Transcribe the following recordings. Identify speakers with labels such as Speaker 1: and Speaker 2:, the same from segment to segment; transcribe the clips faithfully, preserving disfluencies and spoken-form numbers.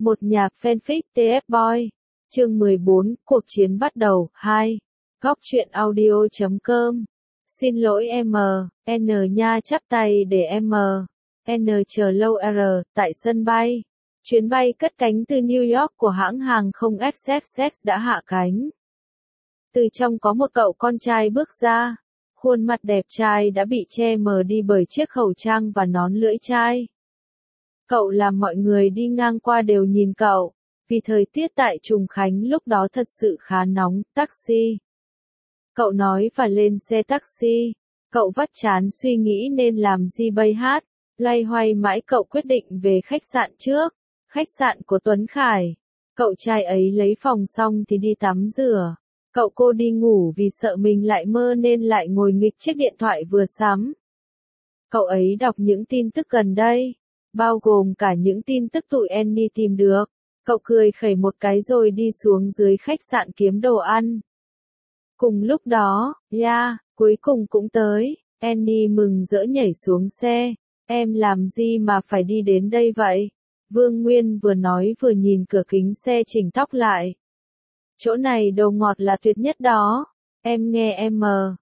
Speaker 1: Một nhạc fanfic tê ép Boy. Chương mười bốn, cuộc chiến bắt đầu. hai. Góc truyện audio chấm com. Xin lỗi em, N nha chắp tay để em, N chờ lâu R, tại sân bay. Chuyến bay cất cánh từ New York của hãng hàng không ích ích ích đã hạ cánh. Từ trong có một cậu con trai bước ra. Khuôn mặt đẹp trai đã bị che mờ đi bởi chiếc khẩu trang và nón lưỡi chai. Cậu làm mọi người đi ngang qua đều nhìn cậu, vì thời tiết tại Trùng Khánh lúc đó thật sự khá nóng. Taxi. Cậu nói và lên xe taxi. Cậu vắt chán suy nghĩ nên làm gì bây hát. Loay hoay mãi cậu quyết định về khách sạn trước. Khách sạn của Tuấn Khải. Cậu trai ấy lấy phòng xong thì đi tắm rửa. Cậu cô đi ngủ vì sợ mình lại mơ nên lại ngồi nghịch chiếc điện thoại vừa sắm. Cậu ấy đọc những tin tức gần đây, bao gồm cả những tin tức tụi Annie tìm được. Cậu cười khẩy một cái rồi đi xuống dưới khách sạn kiếm đồ ăn. Cùng lúc đó, yeah, cuối cùng cũng tới. Annie mừng rỡ nhảy xuống xe. Em làm gì mà phải đi đến đây vậy? Vương Nguyên vừa nói vừa nhìn cửa kính xe chỉnh tóc lại. Chỗ này đồ ngọt là tuyệt nhất đó. Em nghe em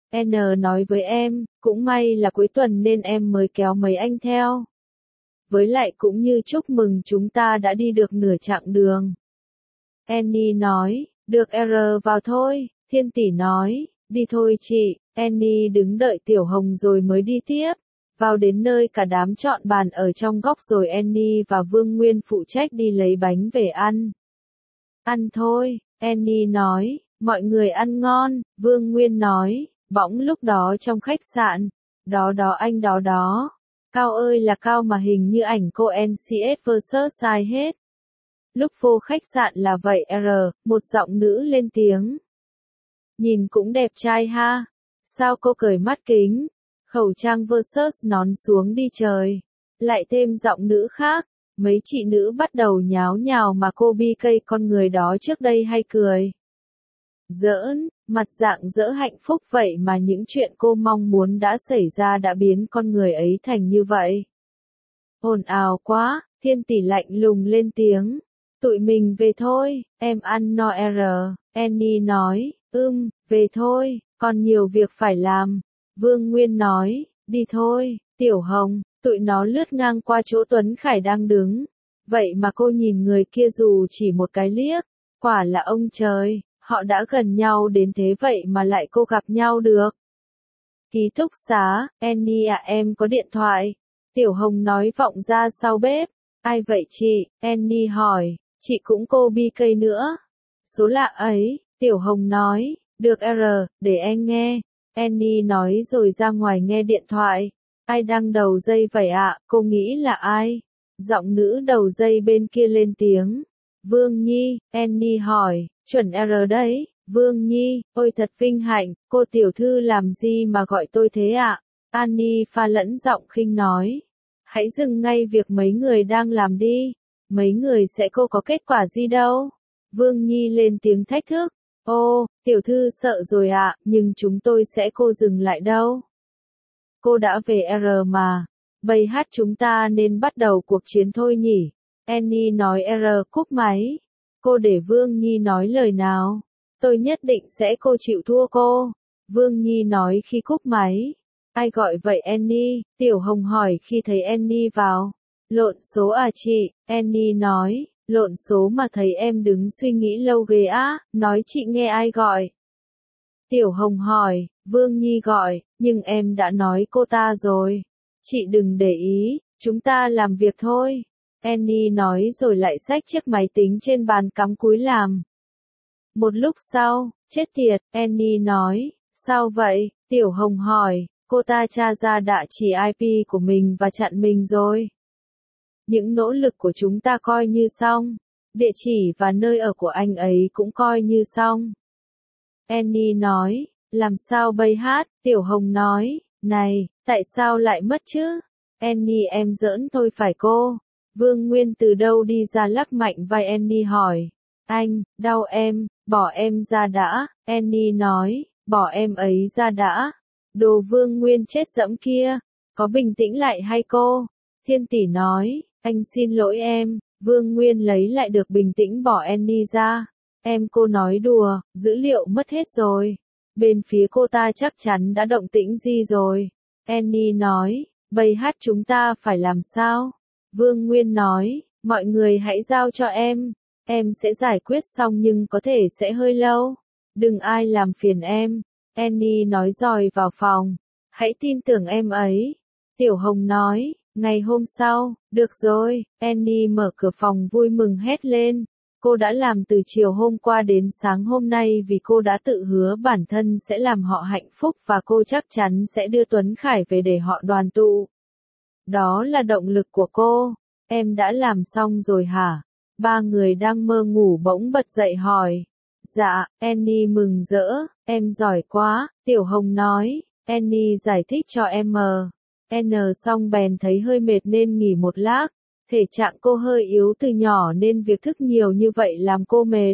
Speaker 1: N nói với em, cũng may là cuối tuần nên em mới kéo mấy anh theo. Với lại cũng như chúc mừng chúng ta đã đi được nửa chặng đường. Annie nói, được R vào thôi. Thiên tỷ nói, đi thôi chị. Annie đứng đợi Tiểu Hồng rồi mới đi tiếp. Vào đến nơi cả đám chọn bàn ở trong góc rồi Annie và Vương Nguyên phụ trách đi lấy bánh về ăn. Ăn thôi, Annie nói, mọi người ăn ngon. Vương Nguyên nói, bỗng lúc đó trong khách sạn. Đó đó anh đó đó. Cao ơi là cao mà hình như ảnh cô en xê ét versus sai hết. Lúc vô khách sạn là vậy R, một giọng nữ lên tiếng. Nhìn cũng đẹp trai ha. Sao cô cởi mắt kính? Khẩu trang versus nón xuống đi trời. Lại thêm giọng nữ khác. Mấy chị nữ bắt đầu nháo nhào mà cô bi cây con người đó trước đây hay cười. Giỡn, mặt dạng dỡ hạnh phúc vậy mà những chuyện cô mong muốn đã xảy ra đã biến con người ấy thành như vậy. Ồn ào quá, Thiên tỷ lạnh lùng lên tiếng. Tụi mình về thôi, em ăn no R, Annie nói, ưm, về thôi, còn nhiều việc phải làm. Vương Nguyên nói, đi thôi, Tiểu Hồng. Tụi nó lướt ngang qua chỗ Tuấn Khải đang đứng. Vậy mà cô nhìn người kia dù chỉ một cái liếc. Quả là ông trời, họ đã gần nhau đến thế vậy mà lại cô gặp nhau được. Ký túc xá, Annie à em có điện thoại. Tiểu Hồng nói vọng ra sau bếp. Ai vậy chị? Annie hỏi, chị cũng cô bi cây nữa. Số lạ ấy, Tiểu Hồng nói, được R, để em nghe. Annie nói rồi ra ngoài nghe điện thoại. Ai đang đầu dây vậy ạ, à? Cô nghĩ là ai? Giọng nữ đầu dây bên kia lên tiếng. Vương Nhi, Annie hỏi, chuẩn R đấy, Vương Nhi, ôi thật vinh hạnh, cô tiểu thư làm gì mà gọi tôi thế ạ? À? Annie pha lẫn giọng khinh nói. Hãy dừng ngay việc mấy người đang làm đi, mấy người sẽ cô có kết quả gì đâu. Vương Nhi lên tiếng thách thức. Ô, tiểu thư sợ rồi ạ, à, nhưng chúng tôi sẽ cô dừng lại đâu. Cô đã về R mà. Bây hát chúng ta nên bắt đầu cuộc chiến thôi nhỉ. Annie nói R cúp máy. Cô để Vương Nhi nói lời nào. Tôi nhất định sẽ cô chịu thua cô. Vương Nhi nói khi cúp máy. Ai gọi vậy Annie? Tiểu Hồng hỏi khi thấy Annie vào. Lộn số à chị? Annie nói. Lộn số mà thấy em đứng suy nghĩ lâu ghê á. Nói chị nghe ai gọi. Tiểu Hồng hỏi. Vương Nhi gọi, nhưng em đã nói cô ta rồi. Chị đừng để ý, chúng ta làm việc thôi. Annie nói rồi lại xách chiếc máy tính trên bàn cắm cúi làm. Một lúc sau, chết tiệt, Annie nói, sao vậy? Tiểu Hồng hỏi, cô ta tra ra địa chỉ i pê của mình và chặn mình rồi. Những nỗ lực của chúng ta coi như xong. Địa chỉ và nơi ở của anh ấy cũng coi như xong. Annie nói. Làm sao bây hát? Tiểu Hồng nói, này, tại sao lại mất chứ? Annie em giỡn thôi phải cô? Vương Nguyên từ đâu đi ra lắc mạnh vai Annie hỏi. Anh, đau em, bỏ em ra đã. Annie nói, bỏ em ấy ra đã. Đồ Vương Nguyên chết dẫm kia, có bình tĩnh lại hay cô? Thiên tỷ nói, anh xin lỗi em, Vương Nguyên lấy lại được bình tĩnh bỏ Annie ra. Em cô nói đùa, dữ liệu mất hết rồi. Bên phía cô ta chắc chắn đã động tĩnh gì rồi. Annie nói, bầy hát chúng ta phải làm sao? Vương Nguyên nói, mọi người hãy giao cho em. Em sẽ giải quyết xong nhưng có thể sẽ hơi lâu. Đừng ai làm phiền em. Annie nói dòi vào phòng. Hãy tin tưởng em ấy. Tiểu Hồng nói, ngày hôm sau, được rồi, Annie mở cửa phòng vui mừng hét lên. Cô đã làm từ chiều hôm qua đến sáng hôm nay vì cô đã tự hứa bản thân sẽ làm họ hạnh phúc và cô chắc chắn sẽ đưa Tuấn Khải về để họ đoàn tụ. Đó là động lực của cô. Em đã làm xong rồi hả? Ba người đang mơ ngủ bỗng bật dậy hỏi. Dạ, Annie mừng rỡ, em giỏi quá, Tiểu Hồng nói. Annie giải thích cho em mờ. N xong bèn thấy hơi mệt nên nghỉ một lát. Thể trạng cô hơi yếu từ nhỏ nên việc thức nhiều như vậy làm cô mệt.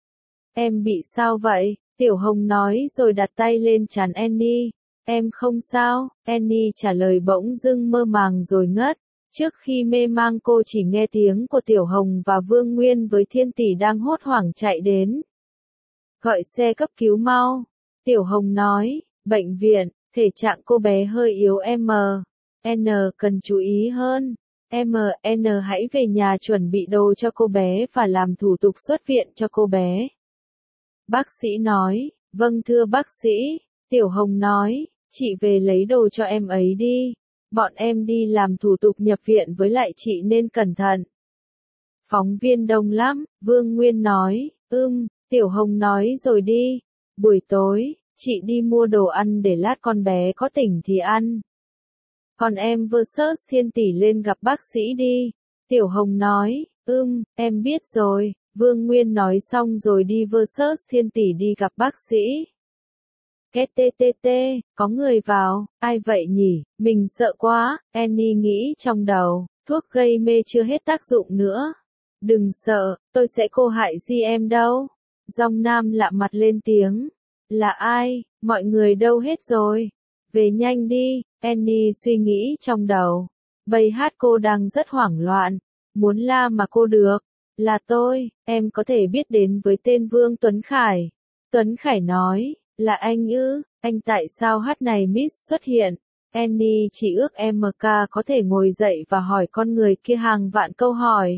Speaker 1: Em bị sao vậy? Tiểu Hồng nói rồi đặt tay lên trán Annie. Em không sao, Annie trả lời bỗng dưng mơ màng rồi ngất. Trước khi mê mang cô chỉ nghe tiếng của Tiểu Hồng và Vương Nguyên với Thiên Tỷ đang hốt hoảng chạy đến. Gọi xe cấp cứu mau. Tiểu Hồng nói, bệnh viện, thể trạng cô bé hơi yếu em. N cần chú ý hơn. em en hãy về nhà chuẩn bị đồ cho cô bé và làm thủ tục xuất viện cho cô bé. Bác sĩ nói, vâng thưa bác sĩ. Tiểu Hồng nói, chị về lấy đồ cho em ấy đi. Bọn em đi làm thủ tục nhập viện với lại chị nên cẩn thận. Phóng viên đông lắm, Vương Nguyên nói, ưm, Tiểu Hồng nói rồi đi. Buổi tối, chị đi mua đồ ăn để lát con bé có tỉnh thì ăn. Còn em versus Thiên Tỷ lên gặp bác sĩ đi. Tiểu Hồng nói, ưm, em biết rồi. Vương Nguyên nói xong rồi đi versus Thiên Tỷ đi gặp bác sĩ. Két tê tê tê, có người vào, ai vậy nhỉ, mình sợ quá, Annie nghĩ trong đầu, thuốc gây mê chưa hết tác dụng nữa. Đừng sợ, tôi sẽ cô hại gì em đâu. Giọng nam lạ mặt lên tiếng. Là ai, mọi người đâu hết rồi. Về nhanh đi, Annie suy nghĩ trong đầu. Bầy hát cô đang rất hoảng loạn. Muốn la mà cô được. Là tôi, em có thể biết đến với tên Vương Tuấn Khải. Tuấn Khải nói, là anh ư, anh tại sao hát này miss xuất hiện. Annie chỉ ước em ca có thể ngồi dậy và hỏi con người kia hàng vạn câu hỏi.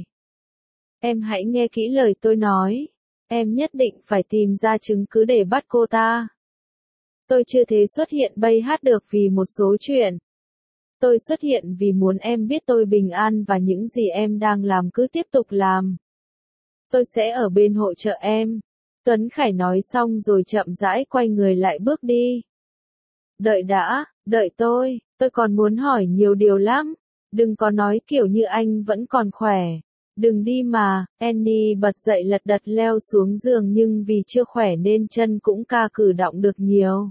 Speaker 1: Em hãy nghe kỹ lời tôi nói. Em nhất định phải tìm ra chứng cứ để bắt cô ta. Tôi chưa thể xuất hiện bay hát được vì một số chuyện. Tôi xuất hiện vì muốn em biết tôi bình an và những gì em đang làm cứ tiếp tục làm. Tôi sẽ ở bên hỗ trợ em. Tuấn Khải nói xong rồi chậm rãi quay người lại bước đi. Đợi đã, đợi tôi, tôi còn muốn hỏi nhiều điều lắm. Đừng có nói kiểu như anh vẫn còn khỏe. Đừng đi mà, Annie bật dậy lật đật leo xuống giường nhưng vì chưa khỏe nên chân cũng ca cử động được nhiều.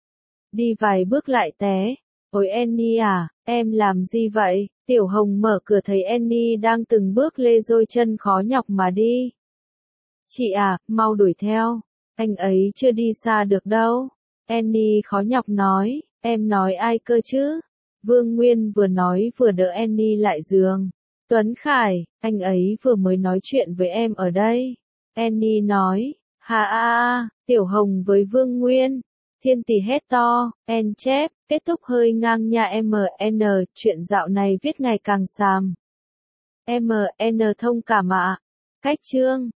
Speaker 1: Đi vài bước lại té. Ôi Annie à, em làm gì vậy? Tiểu Hồng mở cửa thấy Annie đang từng bước lê dôi chân khó nhọc mà đi. Chị à, mau đuổi theo. Anh ấy chưa đi xa được đâu. Annie khó nhọc nói, em nói ai cơ chứ? Vương Nguyên vừa nói vừa đỡ Annie lại giường. Tuấn Khải, anh ấy vừa mới nói chuyện với em ở đây. Annie nói, ha a a, Tiểu Hồng với Vương Nguyên. Thiên Tỷ hét to, en chép, kết thúc hơi ngang nha em en, chuyện dạo này viết ngày càng xàm. em en thông cảm ạ. Cách chương.